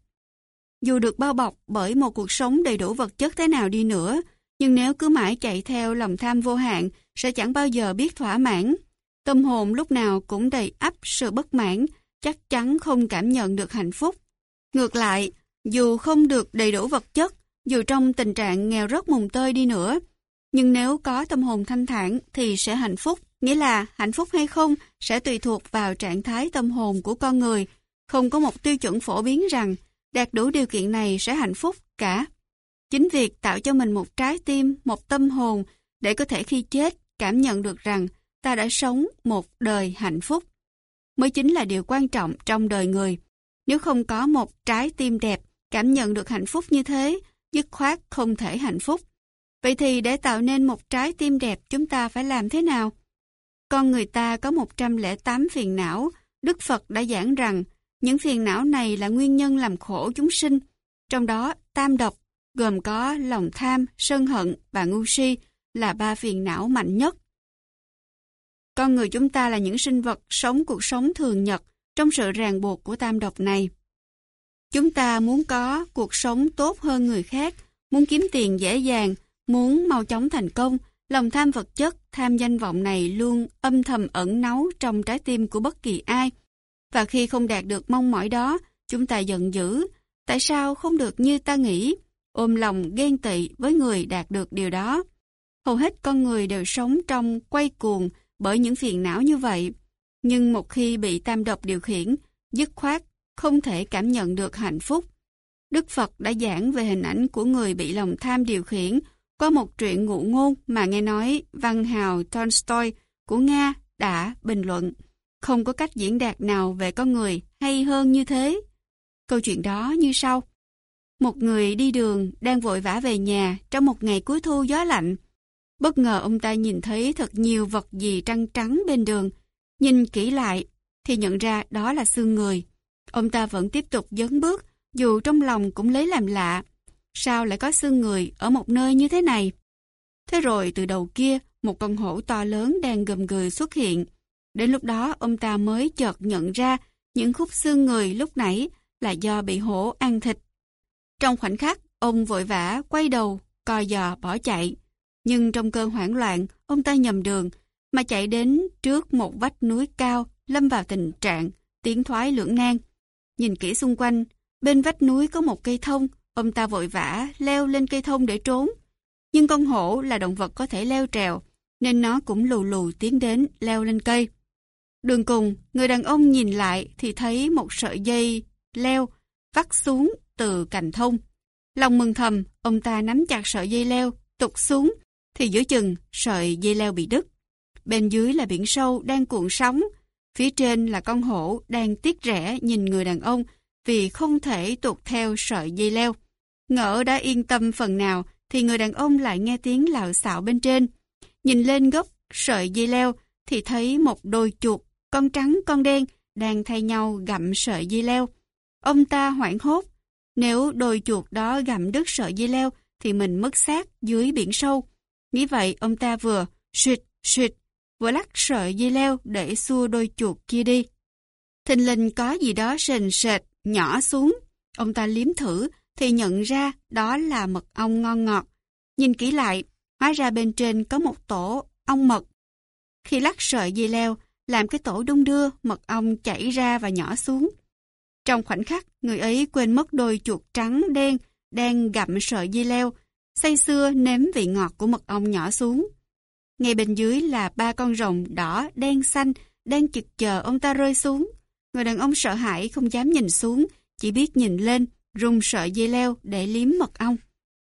Dù được bao bọc bởi một cuộc sống đầy đủ vật chất thế nào đi nữa, nhưng nếu cứ mãi chạy theo lòng tham vô hạn, sẽ chẳng bao giờ biết thỏa mãn. Tâm hồn lúc nào cũng đầy ắp sự bất mãn, chắc chắn không cảm nhận được hạnh phúc. Ngược lại, dù không được đầy đủ vật chất, dù trong tình trạng nghèo rớt mùng tơi đi nữa, nhưng nếu có tâm hồn thanh thản thì sẽ hạnh phúc. Nghĩa là hạnh phúc hay không sẽ tùy thuộc vào trạng thái tâm hồn của con người. Không có một tiêu chuẩn phổ biến rằng đạt đủ điều kiện này sẽ hạnh phúc cả. Chính việc tạo cho mình một trái tim, một tâm hồn để có thể khi chết cảm nhận được rằng ta đã sống một đời hạnh phúc mới chính là điều quan trọng trong đời người. Nếu không có một trái tim đẹp cảm nhận được hạnh phúc như thế, dứt khoát không thể hạnh phúc. Vậy thì để tạo nên một trái tim đẹp chúng ta phải làm thế nào? Con người ta có 108 phiền não. Đức Phật đã giảng rằng những phiền não này là nguyên nhân làm khổ chúng sinh. Trong đó tam độc gồm có lòng tham, sân hận và ngu si là 3 phiền não mạnh nhất. Con người chúng ta là những sinh vật sống cuộc sống thường nhật trong sự ràng buộc của tam độc này. Chúng ta muốn có cuộc sống tốt hơn người khác, muốn kiếm tiền dễ dàng, muốn mau chóng thành công. Lòng tham vật chất, tham danh vọng này luôn âm thầm ẩn náu trong trái tim của bất kỳ ai. Và khi không đạt được mong mỏi đó, chúng ta giận dữ. Tại sao không được như ta nghĩ? Ôm lòng ghen tị với người đạt được điều đó. Hầu hết con người đều sống trong quay cuồng bởi những phiền não như vậy. Nhưng một khi bị tam độc điều khiển, dứt khoát, không thể cảm nhận được hạnh phúc. Đức Phật đã giảng về hình ảnh của người bị lòng tham điều khiển qua một truyện ngụ ngôn mà nghe nói văn hào Tolstoy của Nga đã bình luận. Không có cách diễn đạt nào về con người hay hơn như thế. Câu chuyện đó như sau. Một người đi đường đang vội vã về nhà trong một ngày cuối thu gió lạnh. Bất ngờ ông ta nhìn thấy thật nhiều vật gì trắng trắng bên đường. Nhìn kỹ lại thì nhận ra đó là xương người. Ông ta vẫn tiếp tục dấn bước, dù trong lòng cũng lấy làm lạ. Sao lại có xương người ở một nơi như thế này? Thế rồi từ đầu kia, một con hổ to lớn đang gầm gừ xuất hiện. Đến lúc đó ông ta mới chợt nhận ra những khúc xương người lúc nãy là do bị hổ ăn thịt. Trong khoảnh khắc, ông vội vã quay đầu, co giò bỏ chạy. Nhưng trong cơn hoảng loạn, ông ta nhầm đường, mà chạy đến trước một vách núi cao, lâm vào tình trạng tiến thoái lưỡng nan. Nhìn kỹ xung quanh, bên vách núi có một cây thông, ông ta vội vã leo lên cây thông để trốn. Nhưng con hổ là động vật có thể leo trèo, nên nó cũng lù lù tiến đến leo lên cây. Đường cùng, người đàn ông nhìn lại thì thấy một sợi dây leo vắt xuống từ cành thông. Lòng mừng thầm, ông ta nắm chặt sợi dây leo, tụt xuống, thì giữa chừng sợi dây leo bị đứt. Bên dưới là biển sâu đang cuộn sóng, phía trên là con hổ đang tiếc rẻ nhìn người đàn ông vì không thể tuột theo sợi dây leo. Ngỡ đã yên tâm phần nào thì người đàn ông lại nghe tiếng lạo xạo bên trên. Nhìn lên gốc sợi dây leo thì thấy một đôi chuột, con trắng con đen, đang thay nhau gặm sợi dây leo. Ông ta hoảng hốt, nếu đôi chuột đó gặm đứt sợi dây leo thì mình mất xác dưới biển sâu. Nghĩ vậy ông ta vừa suýt, vừa lắc sợi dây leo để xua đôi chuột kia đi. Thình lình có gì đó sền sệt nhỏ xuống. Ông ta liếm thử thì nhận ra đó là mật ong ngon ngọt. Nhìn kỹ lại, hóa ra bên trên có một tổ ong mật. Khi lắc sợi dây leo, làm cái tổ đung đưa, mật ong chảy ra và nhỏ xuống. Trong khoảnh khắc, người ấy quên mất đôi chuột trắng đen đang gặm sợi dây leo, say sưa nếm vị ngọt của mật ong nhỏ xuống. Ngay bên dưới là 3 con rồng đỏ, đen, xanh đang chực chờ ông ta rơi xuống. Người đàn ông sợ hãi không dám nhìn xuống, chỉ biết nhìn lên, rung sợi dây leo để liếm mật ong.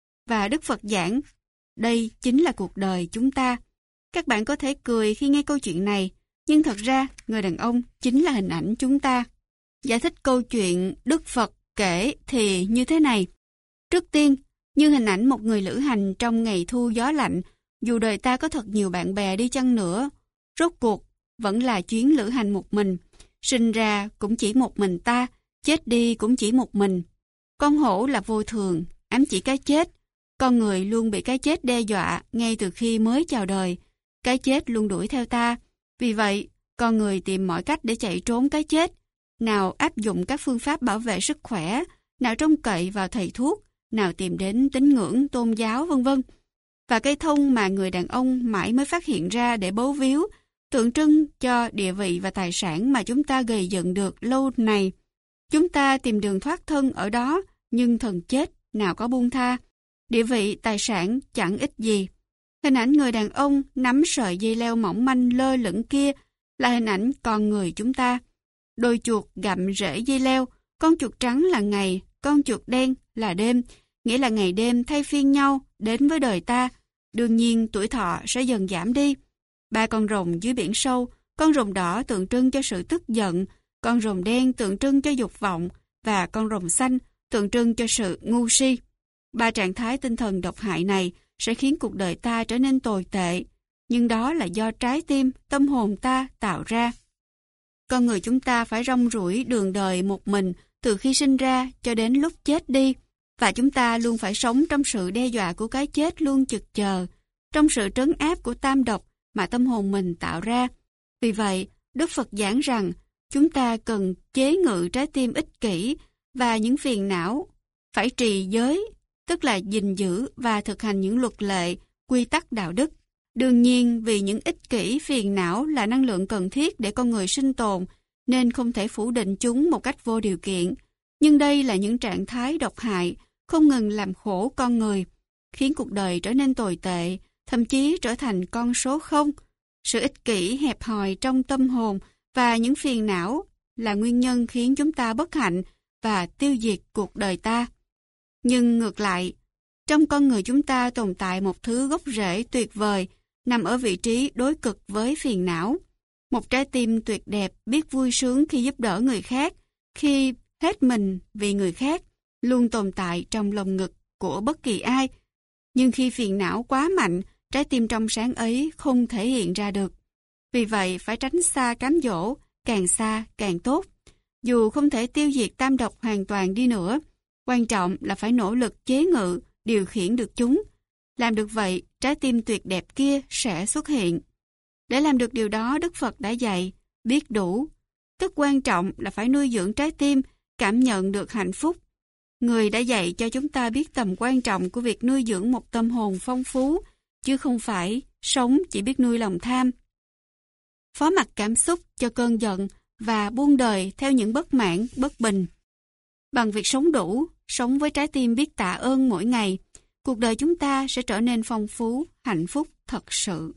Và Đức Phật giảng, đây chính là cuộc đời chúng ta. Các bạn có thể cười khi nghe câu chuyện này, nhưng thật ra người đàn ông chính là hình ảnh chúng ta. Giải thích câu chuyện Đức Phật kể thì như thế này. Trước tiên, như hình ảnh một người lữ hành trong ngày thu gió lạnh, dù đời ta có thật nhiều bạn bè đi chăng nữa, rốt cuộc vẫn là chuyến lữ hành một mình. Sinh ra cũng chỉ một mình ta, chết đi cũng chỉ một mình. Con hổ là vô thường, ám chỉ cái chết. Con người luôn bị cái chết đe dọa ngay từ khi mới chào đời. Cái chết luôn đuổi theo ta. Vì vậy, con người tìm mọi cách để chạy trốn cái chết. Nào áp dụng các phương pháp bảo vệ sức khỏe, nào trông cậy vào thầy thuốc, nào tìm đến tín ngưỡng tôn giáo vân vân. Và cây thông mà người đàn ông mãi mới phát hiện ra để bấu víu, tượng trưng cho địa vị và tài sản mà chúng ta gầy dựng được lâu này. Chúng ta tìm đường thoát thân ở đó, nhưng thần chết nào có buông tha. Địa vị, tài sản chẳng ích gì. Hình ảnh người đàn ông nắm sợi dây leo mỏng manh lơ lửng kia là hình ảnh con người chúng ta. Đôi chuột gặm rễ dây leo, con chuột trắng là ngày, con chuột đen là đêm, nghĩa là ngày đêm thay phiên nhau đến với đời ta. Đương nhiên tuổi thọ sẽ dần giảm đi. 3 con rồng dưới biển sâu, con rồng đỏ tượng trưng cho sự tức giận, con rồng đen tượng trưng cho dục vọng và con rồng xanh tượng trưng cho sự ngu si. 3 trạng thái tinh thần độc hại này sẽ khiến cuộc đời ta trở nên tồi tệ, nhưng đó là do trái tim, tâm hồn ta tạo ra. Con người chúng ta phải rong ruổi đường đời một mình từ khi sinh ra cho đến lúc chết đi, và chúng ta luôn phải sống trong sự đe dọa của cái chết luôn chực chờ, trong sự trấn áp của tam độc mà tâm hồn mình tạo ra. Vì vậy, Đức Phật giảng rằng chúng ta cần chế ngự trái tim ích kỷ và những phiền não, phải trì giới, tức là gìn giữ và thực hành những luật lệ, quy tắc đạo đức. Đương nhiên, vì những ích kỷ phiền não là năng lượng cần thiết để con người sinh tồn, nên không thể phủ định chúng một cách vô điều kiện. Nhưng đây là những trạng thái độc hại, không ngừng làm khổ con người, khiến cuộc đời trở nên tồi tệ, thậm chí trở thành con số không. Sự ích kỷ hẹp hòi trong tâm hồn và những phiền não là nguyên nhân khiến chúng ta bất hạnh và tiêu diệt cuộc đời ta. Nhưng ngược lại, trong con người chúng ta tồn tại một thứ gốc rễ tuyệt vời, nằm ở vị trí đối cực với phiền não. Một trái tim tuyệt đẹp biết vui sướng khi giúp đỡ người khác, khi hết mình vì người khác, luôn tồn tại trong lồng ngực của bất kỳ ai. Nhưng khi phiền não quá mạnh, trái tim trong sáng ấy không thể hiện ra được. Vì vậy phải tránh xa cám dỗ, càng xa càng tốt. Dù không thể tiêu diệt tam độc hoàn toàn đi nữa, quan trọng là phải nỗ lực chế ngự, điều khiển được chúng. Làm được vậy, trái tim tuyệt đẹp kia sẽ xuất hiện. Để làm được điều đó, Đức Phật đã dạy, biết đủ. Tức quan trọng là phải nuôi dưỡng trái tim, cảm nhận được hạnh phúc. Người đã dạy cho chúng ta biết tầm quan trọng của việc nuôi dưỡng một tâm hồn phong phú, chứ không phải sống chỉ biết nuôi lòng tham. Phó mặc cảm xúc cho cơn giận và buông đời theo những bất mãn, bất bình. Bằng việc sống đủ, sống với trái tim biết tạ ơn mỗi ngày, cuộc đời chúng ta sẽ trở nên phong phú, hạnh phúc thật sự.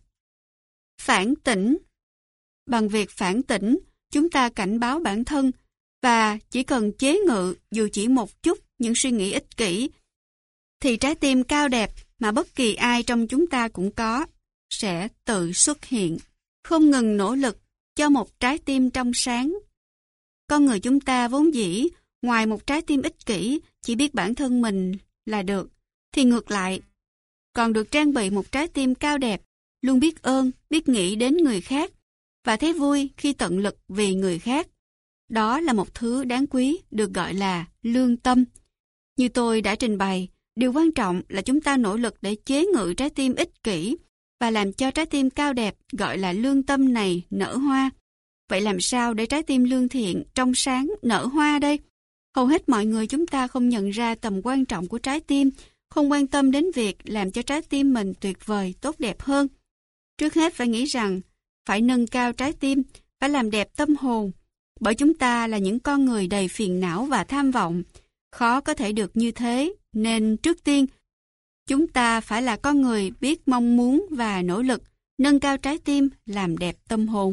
Phản tỉnh. Bằng việc phản tỉnh, chúng ta cảnh báo bản thân và chỉ cần chế ngự dù chỉ một chút những suy nghĩ ích kỷ, thì trái tim cao đẹp mà bất kỳ ai trong chúng ta cũng có sẽ tự xuất hiện. Không ngừng nỗ lực cho một trái tim trong sáng. Con người chúng ta vốn dĩ, ngoài một trái tim ích kỷ, chỉ biết bản thân mình là được, thì ngược lại, còn được trang bị một trái tim cao đẹp, luôn biết ơn, biết nghĩ đến người khác, và thấy vui khi tận lực vì người khác. Đó là một thứ đáng quý được gọi là lương tâm. Như tôi đã trình bày, điều quan trọng là chúng ta nỗ lực để chế ngự trái tim ích kỷ và làm cho trái tim cao đẹp gọi là lương tâm này nở hoa. Vậy làm sao để trái tim lương thiện, trong sáng, nở hoa đây? Hầu hết mọi người chúng ta không nhận ra tầm quan trọng của trái tim, không quan tâm đến việc làm cho trái tim mình tuyệt vời, tốt đẹp hơn. Trước hết phải nghĩ rằng, phải nâng cao trái tim, phải làm đẹp tâm hồn, bởi chúng ta là những con người đầy phiền não và tham vọng. Khó có thể được như thế, nên trước tiên, chúng ta phải là con người biết mong muốn và nỗ lực, nâng cao trái tim, làm đẹp tâm hồn.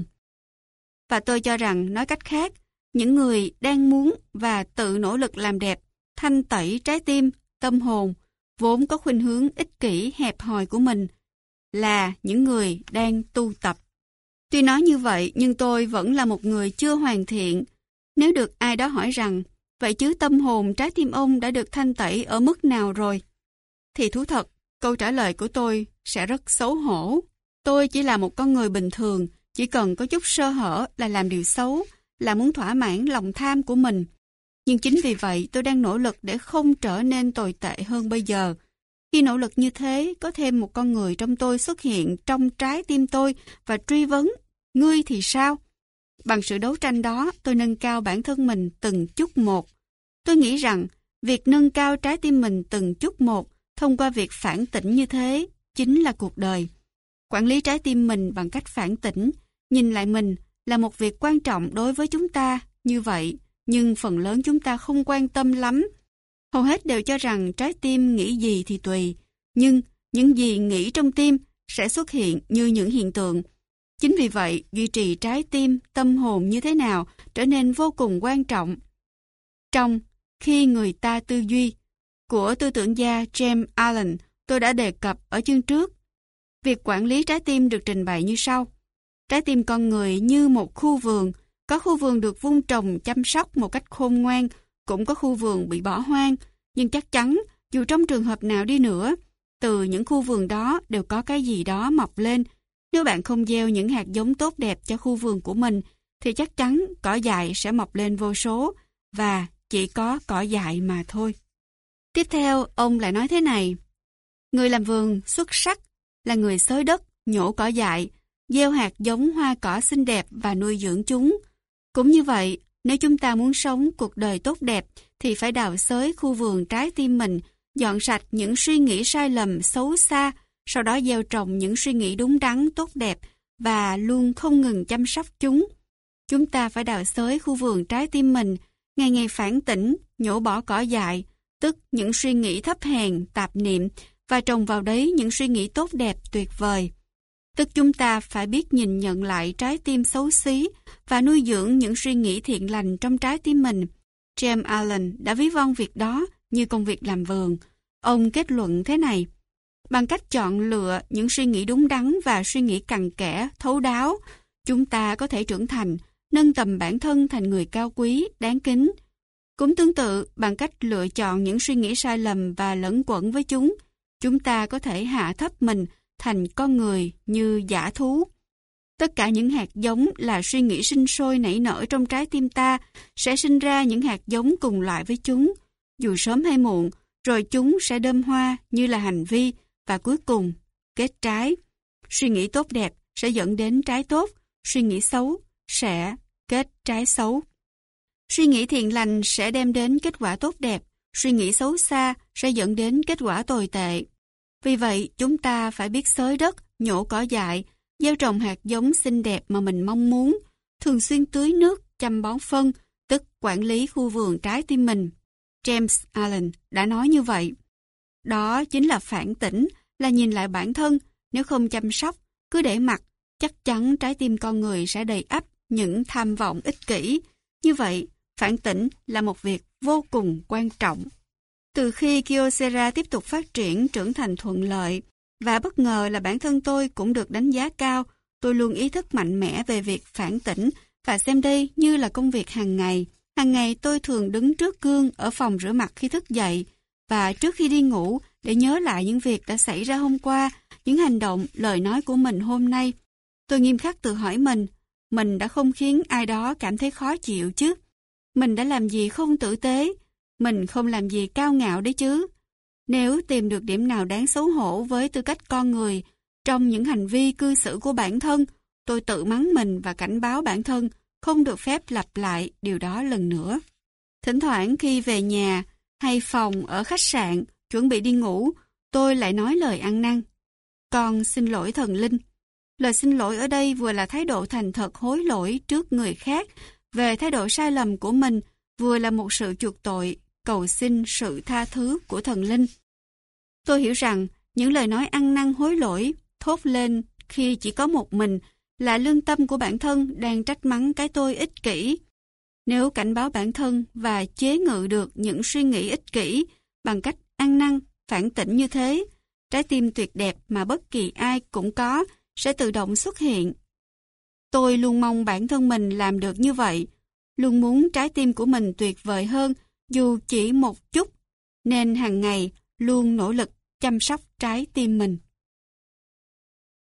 Và tôi cho rằng, nói cách khác, những người đang muốn và tự nỗ lực làm đẹp, thanh tẩy trái tim, tâm hồn, vốn có khuynh hướng ích kỷ hẹp hòi của mình, là những người đang tu tập. Tuy nói như vậy, nhưng tôi vẫn là một người chưa hoàn thiện. Nếu được ai đó hỏi rằng, vậy chứ tâm hồn trái tim ông đã được thanh tẩy ở mức nào rồi? Thì thú thật, câu trả lời của tôi sẽ rất xấu hổ. Tôi chỉ là một con người bình thường, chỉ cần có chút sơ hở là làm điều xấu, là muốn thỏa mãn lòng tham của mình. Nhưng chính vì vậy tôi đang nỗ lực để không trở nên tồi tệ hơn bây giờ. Khi nỗ lực như thế, có thêm một con người trong tôi xuất hiện trong trái tim tôi và truy vấn, ngươi thì sao? Bằng sự đấu tranh đó, tôi nâng cao bản thân mình từng chút một. Tôi nghĩ rằng, việc nâng cao trái tim mình từng chút một, thông qua việc phản tỉnh như thế, chính là cuộc đời. Quản lý trái tim mình bằng cách phản tỉnh, nhìn lại mình là một việc quan trọng đối với chúng ta như vậy, nhưng phần lớn chúng ta không quan tâm lắm. Hầu hết đều cho rằng trái tim nghĩ gì thì tùy, nhưng những gì nghĩ trong tim sẽ xuất hiện như những hiện tượng. Chính vì vậy, duy trì trái tim, tâm hồn như thế nào trở nên vô cùng quan trọng. Trong Khi người ta tư duy của tư tưởng gia James Allen, tôi đã đề cập ở chương trước. Việc quản lý trái tim được trình bày như sau. Trái tim con người như một khu vườn, có khu vườn được vun trồng chăm sóc một cách khôn ngoan, cũng có khu vườn bị bỏ hoang, nhưng chắc chắn, dù trong trường hợp nào đi nữa, từ những khu vườn đó đều có cái gì đó mọc lên. Nếu bạn không gieo những hạt giống tốt đẹp cho khu vườn của mình, thì chắc chắn cỏ dại sẽ mọc lên vô số, và chỉ có cỏ dại mà thôi. Tiếp theo, ông lại nói thế này. Người làm vườn xuất sắc là người xới đất, nhổ cỏ dại, gieo hạt giống hoa cỏ xinh đẹp và nuôi dưỡng chúng. Cũng như vậy, nếu chúng ta muốn sống cuộc đời tốt đẹp, thì phải đào xới khu vườn trái tim mình, dọn sạch những suy nghĩ sai lầm, xấu xa, sau đó gieo trồng những suy nghĩ đúng đắn, tốt đẹp và luôn không ngừng chăm sóc chúng. Chúng ta phải đào xới khu vườn trái tim mình, ngày ngày phản tỉnh, nhổ bỏ cỏ dại, tức những suy nghĩ thấp hèn, tạp niệm, và trồng vào đấy những suy nghĩ tốt đẹp, tuyệt vời. Tức chúng ta phải biết nhìn nhận lại trái tim xấu xí và nuôi dưỡng những suy nghĩ thiện lành trong trái tim mình. James Allen đã ví von việc đó như công việc làm vườn. Ông kết luận thế này: bằng cách chọn lựa những suy nghĩ đúng đắn và suy nghĩ cặn kẽ, thấu đáo, chúng ta có thể trưởng thành, nâng tầm bản thân thành người cao quý, đáng kính. Cũng tương tự, bằng cách lựa chọn những suy nghĩ sai lầm và lẫn quẩn với chúng ta có thể hạ thấp mình thành con người như dã thú. Tất cả những hạt giống là suy nghĩ sinh sôi nảy nở trong trái tim ta sẽ sinh ra những hạt giống cùng loại với chúng, dù sớm hay muộn, rồi chúng sẽ đơm hoa như là hành vi và cuối cùng kết trái. Suy nghĩ tốt đẹp sẽ dẫn đến trái tốt, suy nghĩ xấu sẽ kết trái xấu. Suy nghĩ thiện lành sẽ đem đến kết quả tốt đẹp, suy nghĩ xấu xa sẽ dẫn đến kết quả tồi tệ. Vì vậy, chúng ta phải biết xới đất, nhổ cỏ dại, gieo trồng hạt giống xinh đẹp mà mình mong muốn, thường xuyên tưới nước, chăm bón phân, tức quản lý khu vườn trái tim mình. James Allen đã nói như vậy. Đó chính là phản tỉnh, là nhìn lại bản thân. Nếu không chăm sóc, cứ để mặc, chắc chắn trái tim con người sẽ đầy ắp những tham vọng ích kỷ. Như vậy, phản tỉnh là một việc vô cùng quan trọng. Từ khi Kyocera tiếp tục phát triển, trưởng thành thuận lợi, và bất ngờ là bản thân tôi cũng được đánh giá cao, tôi luôn ý thức mạnh mẽ về việc phản tỉnh và xem đây như là công việc hàng ngày. Hàng ngày tôi thường đứng trước gương ở phòng rửa mặt khi thức dậy và trước khi đi ngủ để nhớ lại những việc đã xảy ra hôm qua, những hành động, lời nói của mình hôm nay. Tôi nghiêm khắc tự hỏi mình đã không khiến ai đó cảm thấy khó chịu chứ? Mình đã làm gì không tử tế? Mình không làm gì cao ngạo đấy chứ? Nếu tìm được điểm nào đáng xấu hổ với tư cách con người trong những hành vi cư xử của bản thân, tôi tự mắng mình và cảnh báo bản thân không được phép lặp lại điều đó lần nữa. Thỉnh thoảng khi về nhà hay phòng ở khách sạn chuẩn bị đi ngủ, tôi lại nói lời ăn năn: con xin lỗi thần linh. Lời xin lỗi ở đây vừa là thái độ thành thật hối lỗi trước người khác về thái độ sai lầm của mình, vừa là một sự chuộc tội, cầu xin sự tha thứ của thần linh. Tôi hiểu rằng những lời nói ăn năn hối lỗi thốt lên khi chỉ có một mình là lương tâm của bản thân đang trách mắng cái tôi ích kỷ. Nếu cảnh báo bản thân và chế ngự được những suy nghĩ ích kỷ bằng cách ăn năn, phản tỉnh như thế, trái tim tuyệt đẹp mà bất kỳ ai cũng có sẽ tự động xuất hiện. Tôi luôn mong bản thân mình làm được như vậy, luôn muốn trái tim của mình tuyệt vời hơn dù chỉ một chút, nên hàng ngày luôn nỗ lực chăm sóc trái tim mình.